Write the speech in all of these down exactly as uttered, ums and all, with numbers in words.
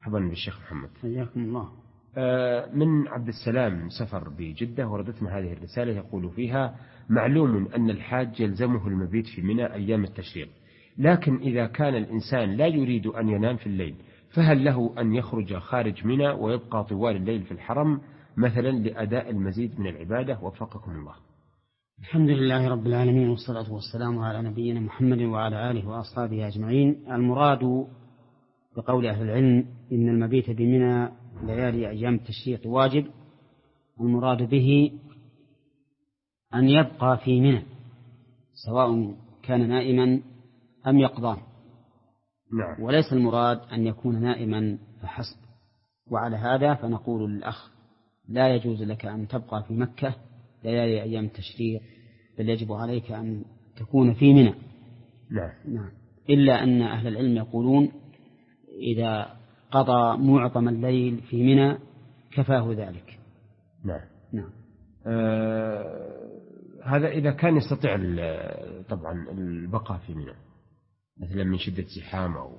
مرحبا بالشيخ محمد. حياكم الله. من عبد السلام سفر بجدة وردتنا هذه الرسالة، يقول فيها: معلوم أن الحاج يلزمه المبيت في منى أيام التشريق، لكن إذا كان الإنسان لا يريد أن ينام في الليل فهل له أن يخرج خارج منى ويبقى طوال الليل في الحرم مثلا لأداء المزيد من العبادة؟ وفقكم الله. الحمد لله رب العالمين، والصلاة والسلام على نبينا محمد وعلى آله وأصحابه أجمعين. المراد بقول أهل العلم إن المبيت بمنى ليالي أيام التشريق واجب، المراد به أن يبقى في منى سواء كان نائما أم يقظان. نعم. وليس المراد أن يكون نائما فحسب. وعلى هذا فنقول للأخ: لا يجوز لك أن تبقى في مكة ليالي أيام التشريق، بل يجب عليك أن تكون في منى. نعم. نعم. إلا أن أهل العلم يقولون إذا قضى معظم الليل في منى كفاه ذلك. نعم. نعم. آه هذا إذا كان يستطيع طبعا البقاء في منى مثلا من شدة زحام أو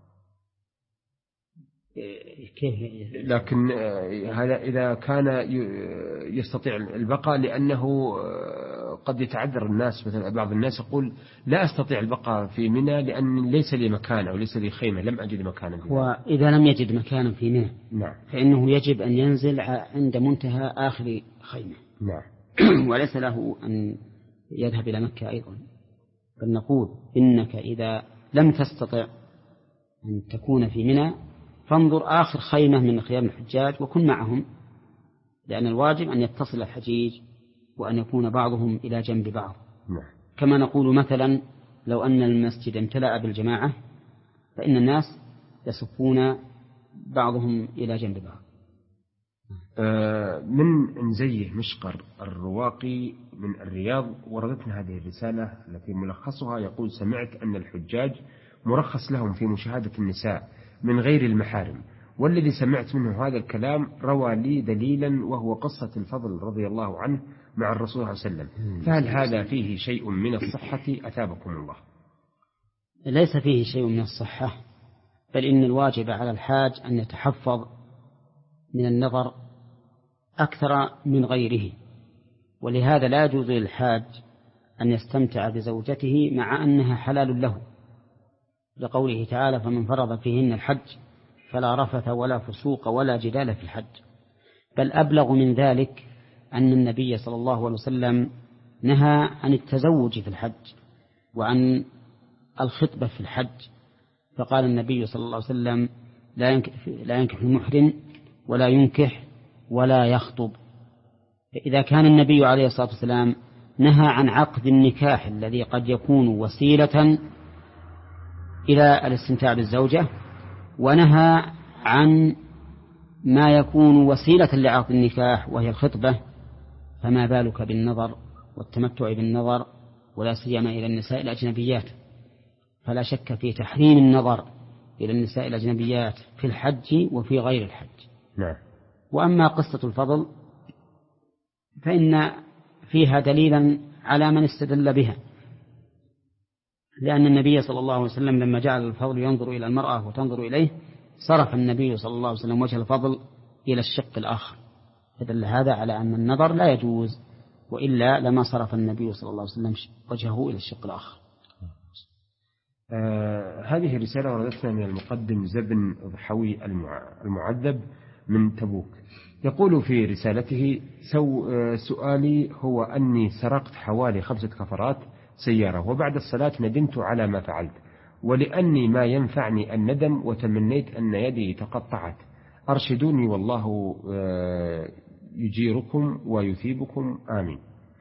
كيف. لكن هذا إذا كان يستطيع البقاء، لأنه قد يتعذر الناس. مثلا بعض الناس يقول: لا أستطيع البقاء في منى لأن ليس لي مكان أو ليس لي خيمة، لم أجد مكانا. وإذا لم يجد مكانا في منى نعم. فإنه يجب أن ينزل عند منتهى آخر خيمة. نعم. وليس له أن يذهب إلى مكة أيضا. بل نقول: إنك إذا لم تستطع أن تكون في منى فانظر آخر خيمة من خيام الحجاج وكن معهم، لأن الواجب أن يتصل الحجيج وأن يكون بعضهم إلى جنب بعض. نعم. كما نقول مثلا: لو أن المسجد امتلأ بالجماعة فإن الناس يصفون بعضهم إلى جنب بعض. من نزيه مشقر الرواقي من الرياض وردتنا هذه الرسالة التي ملخصها يقول: سمعت أن الحجاج مرخص لهم في مشاهدة النساء من غير المحارم، والذي سمعت منه هذا الكلام روى لي دليلا وهو قصة الفضل رضي الله عنه مع الرسول صلى الله عليه وسلم، فهل هذا فيه شيء من الصحة أثابكم الله؟ ليس فيه شيء من الصحة، بل إن الواجب على الحاج أن يتحفظ من النظر أكثر من غيره، ولهذا لا يجوز للحاج أن يستمتع بزوجته مع أنها حلال له، لقوله تعالى: فمن فرض فيهن الحج فلا رفث ولا فسوق ولا جدال في الحج. بل أبلغ من ذلك أن النبي صلى الله عليه وسلم نهى عن التزوج في الحج وعن الخطبة في الحج، فقال النبي صلى الله عليه وسلم: لا ينكح, لا ينكح المحرم ولا ينكح ولا يخطب. فإذا كان النبي عليه الصلاة والسلام نهى عن عقد النكاح الذي قد يكون وسيلة إلى الاستمتاع بالزوجة، ونهى عن ما يكون وسيلة لعقد النكاح وهي الخطبة، فما بالك بالنظر والتمتع بالنظر، ولا سيما إلى النساء الأجنبيات؟ فلا شك في تحريم النظر إلى النساء الأجنبيات في الحج وفي غير الحج. نعم. وأما قصة الفضل فإن فيها دليلا على من استدل بها، لأن النبي صلى الله عليه وسلم لما جعل الفضل ينظر إلى المرأة وتنظر إليه صرف النبي صلى الله عليه وسلم وجه الفضل إلى الشق الآخر، فدل هذا على أن النظر لا يجوز، وإلا لما صرف النبي صلى الله عليه وسلم وجهه إلى الشق الآخر. آه هذه رسالة وردتنا من المقدم زبن ضحوي المعذب من تبوك، يقول في رسالته: سو آه سؤالي هو أني سرقت حوالي خمسة كفرات سيارة، وبعد الصلاة ندمت على ما فعلت، ولأني ما ينفعني الندم وتمنيت أن يدي تقطعت، أرشدوني والله آه يجيركم ويثيبكم، آمين.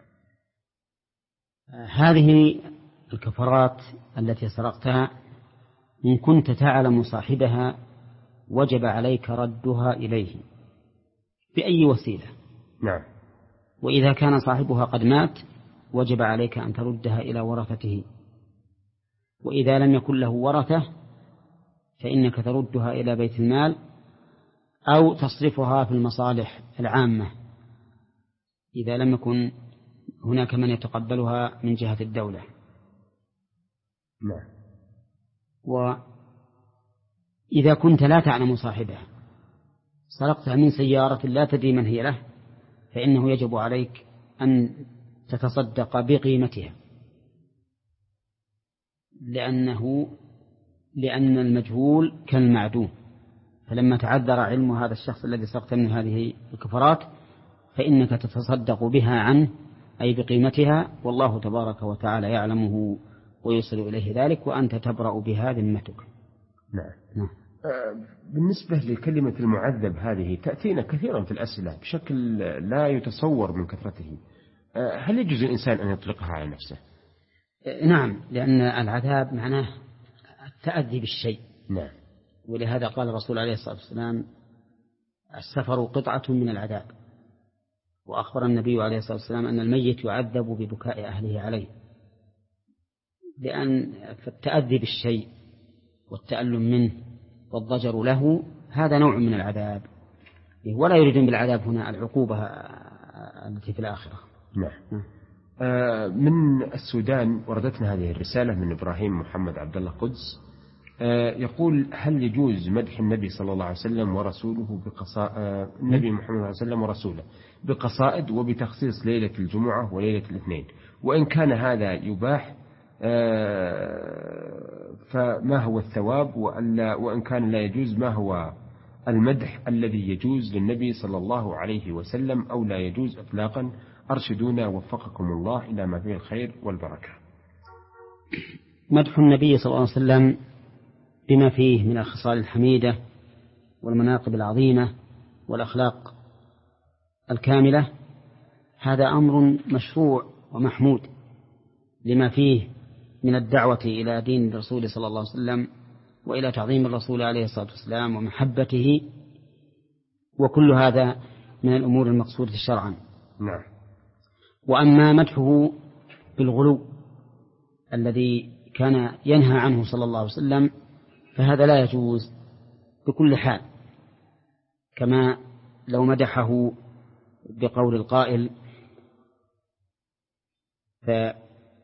هذه الكفرات التي سرقتها إن كنت تعلم صاحبها وجب عليك ردها إليه بأي وسيلة. نعم. وإذا كان صاحبها قد مات وجب عليك أن تردها إلى ورثته، وإذا لم يكن له ورثة فإنك تردها إلى بيت المال أو تصرفها في المصالح العامة إذا لم يكن هناك من يتقبلها من جهة الدولة. نعم. إذا كنت لا تعلم صاحبها، سرقتها من سيارة لا تدري من هي له، فإنه يجب عليك أن تتصدق بقيمتها، لأنه لأن المجهول كالمعدوم، فلما تعذر علم هذا الشخص الذي سرقت منه هذه الكفرات فإنك تتصدق بها عنه، أي بقيمتها، والله تبارك وتعالى يعلمه ويوصل إليه ذلك، وأنت تبرأ بها ذمتك. نعم. نعم. بالنسبة لكلمة المعذب هذه تأتينا كثيرا في الأسئلة بشكل لا يتصور من كثرته، هل يجوز الإنسان أن يطلقها على نفسه؟ نعم، لأن العذاب معناه التأذي بالشيء. نعم. ولهذا قال الرسول عليه الصلاة والسلام: السفر قطعة من العذاب. وأخبر النبي عليه الصلاة والسلام أن الميت يعذب ببكاء أهله عليه، لأن التأذي بالشيء والتألم منه والضجر له هذا نوع من العذاب، ولا يريدون بالعذاب هنا العقوبة التي في الآخرة. نعم. آه من السودان وردتنا هذه الرسالة من إبراهيم محمد عبد الله قدس، آه يقول: هل يجوز مدح النبي صلى الله عليه وسلم ورسوله بقصائد آه النبي محمد صلى الله عليه وسلم ورسوله بقصائد وبتخصيص ليلة الجمعة وليلة الاثنين؟ وإن كان هذا يباح آه فما هو الثواب؟ وإن كان لا يجوز ما هو المدح الذي يجوز للنبي صلى الله عليه وسلم أو لا يجوز إطلاقا؟ أرشدونا وفقكم الله إلى ما فيه الخير والبركة. مدح النبي صلى الله عليه وسلم بما فيه من الخصال الحميدة والمناقب العظيمة والأخلاق الكاملة هذا أمر مشروع ومحمود، لما فيه من الدعوة إلى دين الرسول صلى الله عليه وسلم وإلى تعظيم الرسول عليه الصلاة والسلام ومحبته، وكل هذا من الأمور المقصودة شرعا. نعم. وأما مدحه بالغلو الذي كان ينهى عنه صلى الله عليه وسلم فهذا لا يجوز بكل حال، كما لو مدحه بقول القائل: فإن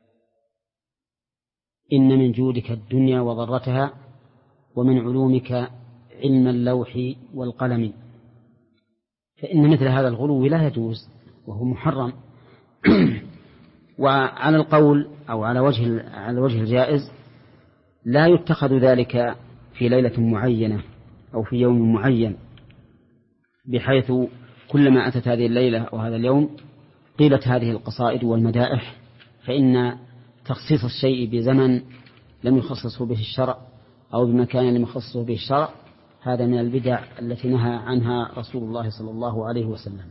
من جودك الدنيا وضرتها ومن علومك علم اللوح والقلم، فإن مثل هذا الغلو لا يجوز وهو محرم. وعلى القول أو على وجه على وجه الجائز لا يتخذ ذلك في ليلة معينة أو في يوم معين، بحيث كلما أتت هذه الليلة أو هذا اليوم قيلت هذه القصائد والمدائح، فإن تخصيص الشيء بزمن لم يخصصه به الشرع أو بمكان لم يخصصه به الشرع هذا من البدع التي نهى عنها رسول الله صلى الله عليه وسلم.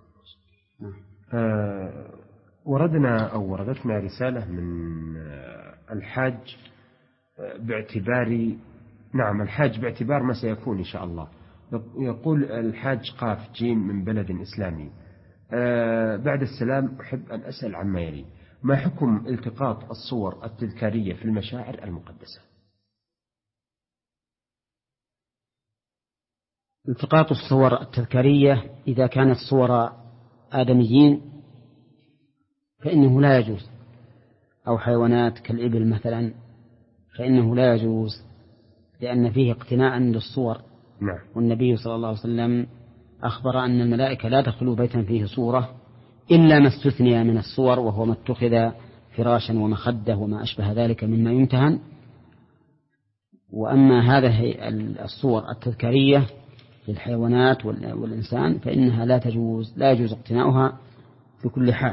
آه وردنا أو وردتنا رسالة من الحاج باعتبار نعم الحاج باعتبار ما سيكون إن شاء الله. يقول الحاج قاف جيم من بلد إسلامي: آه بعد السلام أحب أن أسأل عما يلي: ما حكم التقاط الصور التذكارية في المشاعر المقدسة؟ التقاط الصور التذكارية إذا كانت صور آدميين فإنه لا يجوز، أو حيوانات كالإبل مثلا فإنه لا يجوز، لأن فيه اقتناء للصور. نعم. والنبي صلى الله عليه وسلم أخبر أن الملائكة لا تدخل بيتا فيه صورة إلا ما استثني من الصور، وهو ما اتخذ فراشا ومخدة وما أشبه ذلك مما يمتهن. وأما هذه الصور التذكارية للحيوانات والإنسان فإنها لا تجوز لا يجوز اقتناؤها في كل حال.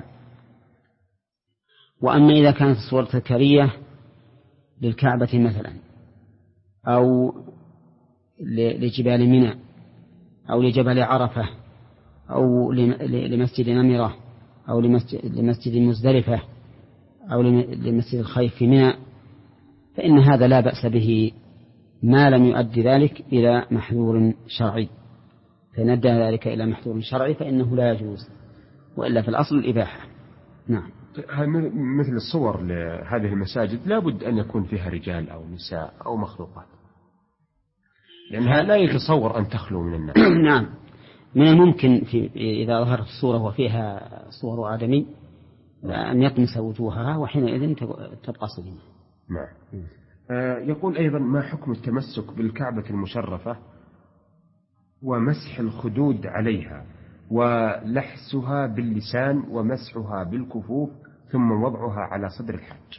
وأما إذا كانت الصور التذكارية للكعبة مثلا أو لجبال منى أو لجبل عرفة أو لمسجد نمرة أو لمسجد مزدلفة أو لمسجد الخيف في منى فإن هذا لا بأس به ما لم يؤدي ذلك إلى محذور شرعي، فإن أدى ذلك إلى محذور شرعي فإنه لا يجوز، وإلا في الأصل الإباحة. نعم. مثل الصور لهذه المساجد لا بد أن يكون فيها رجال أو نساء أو مخلوقات، لأنها لا يتصور أن تخلو من الناس. نعم، من الممكن في إذا ظهرت الصورة وفيها صور آدمي أن يطمس وجوهها وحينئذ تبقى سليمة. نعم. يقول أيضا: ما حكم التمسك بالكعبة المشرفة ومسح الخدود عليها ولحسها باللسان ومسحها بالكفوف ثم وضعها على صدر الحج؟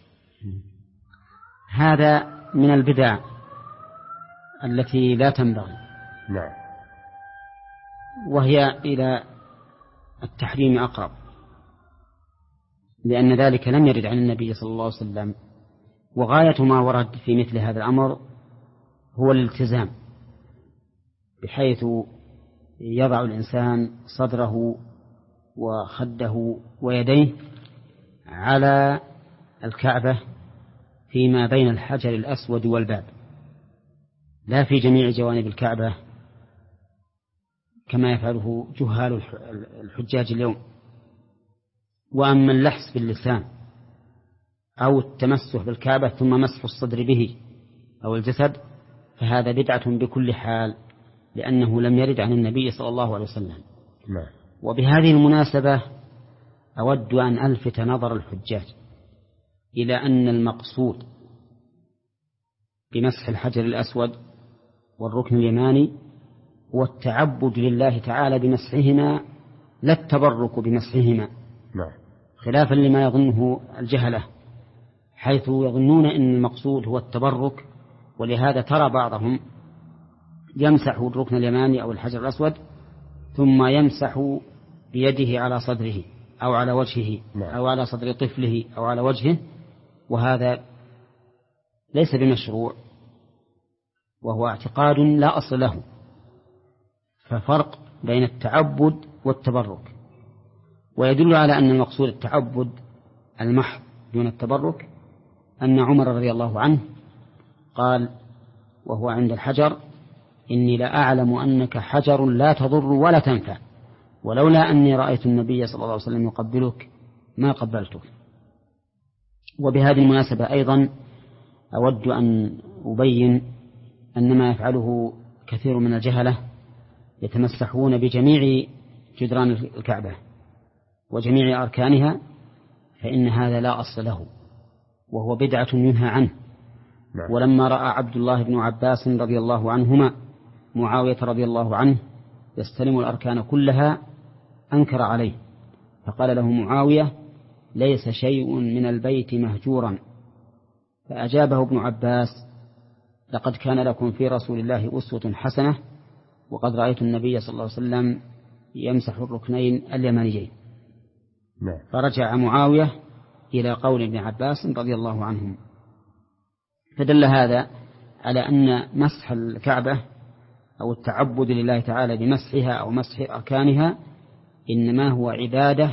هذا من البدع التي لا تنبغي. نعم. وهي إلى التحريم أقرب، لأن ذلك لم يرد عن النبي صلى الله عليه وسلم. وغاية ما ورد في مثل هذا الأمر هو الالتزام، بحيث يضع الإنسان صدره وخده ويديه على الكعبة فيما بين الحجر الأسود والباب، لا في جميع جوانب الكعبة كما يفعله جهال الحجاج اليوم. وأما اللحس باللسان أو التمسح بالكعبة ثم مسح الصدر به أو الجسد فهذا بدعة بكل حال، لأنه لم يرد عن النبي صلى الله عليه وسلم. لا. وبهذه المناسبة أود أن ألفت نظر الحجاج إلى أن المقصود بمسح الحجر الأسود والركن اليماني هو التعبد لله تعالى بمسحهما، لا التبرك بمسحهما. نعم. خلافا لما يظنه الجهلة، حيث يظنون أن المقصود هو التبرك، ولهذا ترى بعضهم يمسح الركن اليماني أو الحجر الأسود ثم يمسح بيده على صدره أو على وجهه أو على صدر طفله أو على وجهه، وهذا ليس بمشروع، وهو اعتقاد لا أصل له. ففرق بين التعبد والتبرك. ويدل على أن المقصود التعبد المحض دون التبرك أن عمر رضي الله عنه قال وهو عند الحجر: إني لا أعلم أنك حجر لا تضر ولا تنفع، ولولا أني رأيت النبي صلى الله عليه وسلم يقبلك ما قبلتك. وبهذه المناسبة أيضا أود أن أبين أن ما يفعله كثير من الجهلة يتمسحون بجميع جدران الكعبة وجميع أركانها، فإن هذا لا أصل له، وهو بدعة ينهى عنه. ولما رأى عبد الله بن عباس رضي الله عنهما معاوية رضي الله عنه يستلم الأركان كلها أنكر عليه، فقال له معاوية: ليس شيء من البيت مهجورا. فأجابه ابن عباس: لقد كان لكم في رسول الله أسوة حسنة، وقد رأيت النبي صلى الله عليه وسلم يمسح الركنين اليمانيين. فرجع معاوية إلى قول ابن عباس رضي الله عنهم. فدل هذا على أن مسح الكعبة أو التعبد لله تعالى بمسحها أو مسح أركانها إنما هو عبادة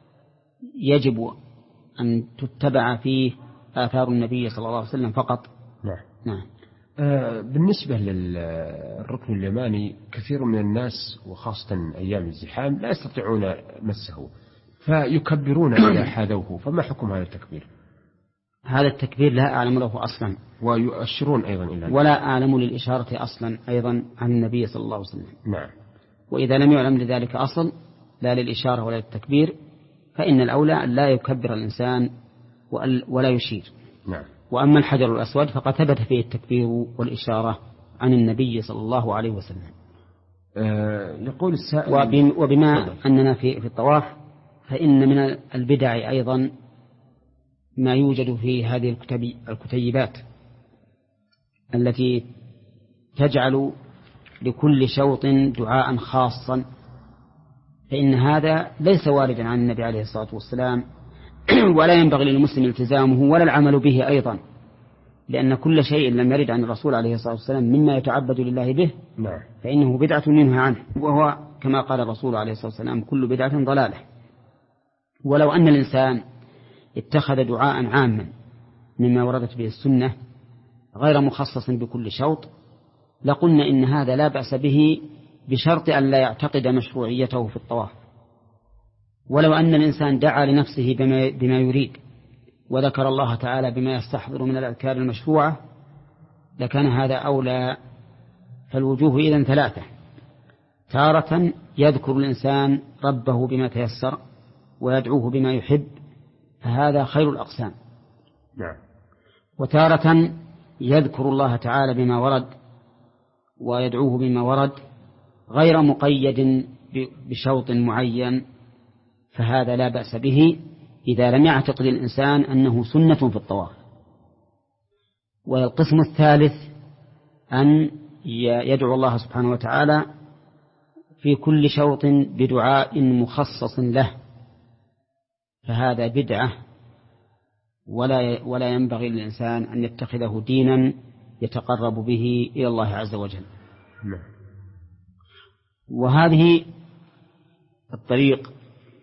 يجب أن تتبع فيه آثار النبي صلى الله عليه وسلم فقط. نعم. نعم. آه بالنسبة للركن اليماني كثير من الناس وخاصة أيام الزحام لا يستطيعون مسه فيكبرون إذا حاذوه، فما حكم هذا التكبير؟ هذا التكبير لا أعلم له أصلا، ويؤشرون أيضا إلى ولا أعلم للإشارة أصلا أيضا عن النبي صلى الله عليه وسلم. نعم. وإذا لم يعلم لذلك أصل لا للإشارة ولا للتكبير فإن الأولى أن لا يكبر الإنسان ولا يشير. نعم. وأما الحجر الأسود فقد ثبت فيه التكبير والإشارة عن النبي صلى الله عليه وسلم. أه يقول السائل: وبما أننا في في الطواف فإن من البدع أيضا ما يوجد في هذه الكتيبات التي تجعل لكل شوط دعاء خاصا، فإن هذا ليس واردا عن النبي عليه الصلاة والسلام ولا ينبغي للمسلم التزامه ولا العمل به أيضا، لأن كل شيء لم يرد عن الرسول عليه الصلاة والسلام مما يتعبد لله به فإنه بدعة ينهى عنه، وهو كما قال الرسول عليه الصلاة والسلام: كل بدعة ضلالة. ولو أن الإنسان اتخذ دعاء عاما مما وردت به السنة غير مخصص بكل شوط لقلنا إن هذا لا بأس به بشرط أن لا يعتقد مشروعيته في الطواف. ولو أن الإنسان دعا لنفسه بما, بما يريد وذكر الله تعالى بما يستحضر من الأذكار المشروعة لكان هذا أولى. فالوجوه إذن ثلاثة: تارة يذكر الإنسان ربه بما تيسر ويدعوه بما يحب فهذا خير الأقسام. نعم. وتارة يذكر الله تعالى بما ورد ويدعوه بما ورد غير مقيد بشوط معين، فهذا لا بأس به إذا لم يعتقد الإنسان أنه سنة في الطواف. والقسم الثالث أن يدعو الله سبحانه وتعالى في كل شوط بدعاء مخصص له، فهذا بدعة، ولا ولا ينبغي للإنسان أن يتخذه دينا يتقرب به إلى الله عز وجل. وهذه الطريق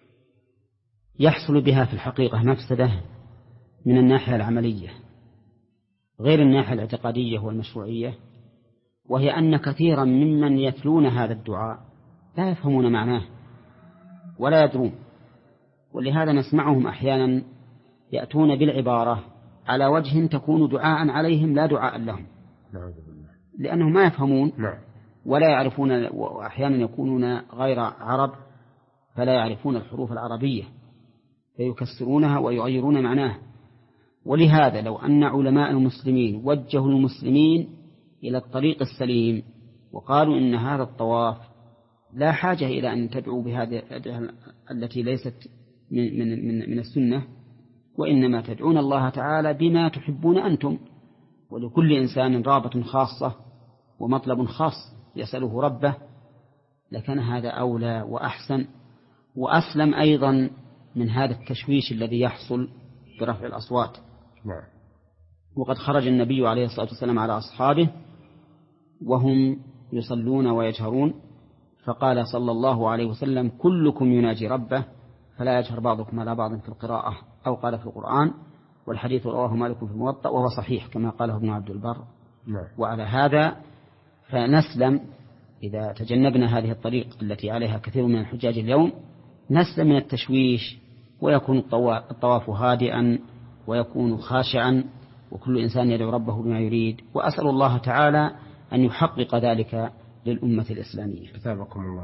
يحصل بها في الحقيقة مفسدة من الناحية العملية غير الناحية الاعتقادية والمشروعية، وهي أن كثيرا ممن يتلون هذا الدعاء لا يفهمون معناه ولا يدرون، ولهذا نسمعهم أحيانا يأتون بالعبارة على وجه تكون دعاء عليهم لا دعاء لهم، لأنهم ما يفهمون ولا يعرفون، وأحيانا يكونون غير عرب فلا يعرفون الحروف العربية فيكسرونها ويغيرون معناها. ولهذا لو أن علماء المسلمين وجهوا المسلمين إلى الطريق السليم وقالوا إن هذا الطواف لا حاجة إلى أن تدعوا بهذه التي ليست من, من, من, من السنة، وإنما تدعون الله تعالى بما تحبون أنتم، ولكل إنسان رابة خاصة ومطلب خاص يسأله ربه، لكان هذا أولى وأحسن وأسلم أيضا من هذا التشويش الذي يحصل برفع الأصوات. وقد خرج النبي عليه الصلاة والسلام على أصحابه وهم يصلون ويجهرون، فقال صلى الله عليه وسلم: كلكم يناجي ربه فلا يجهر بعضكم على بعض في القراءة، أو قال في القرآن، والحديث رواه مالك في الموطأ وهو صحيح كما قاله ابن عبد البر. وعلى هذا فنسلم إذا تجنبنا هذه الطريق التي عليها كثير من الحجاج اليوم، نسلم من التشويش، ويكون الطواف هادئا ويكون خاشعا، وكل إنسان يدعو ربه بما يريد. وأسأل الله تعالى أن يحقق ذلك للأمة الإسلامية. كتابكم الله.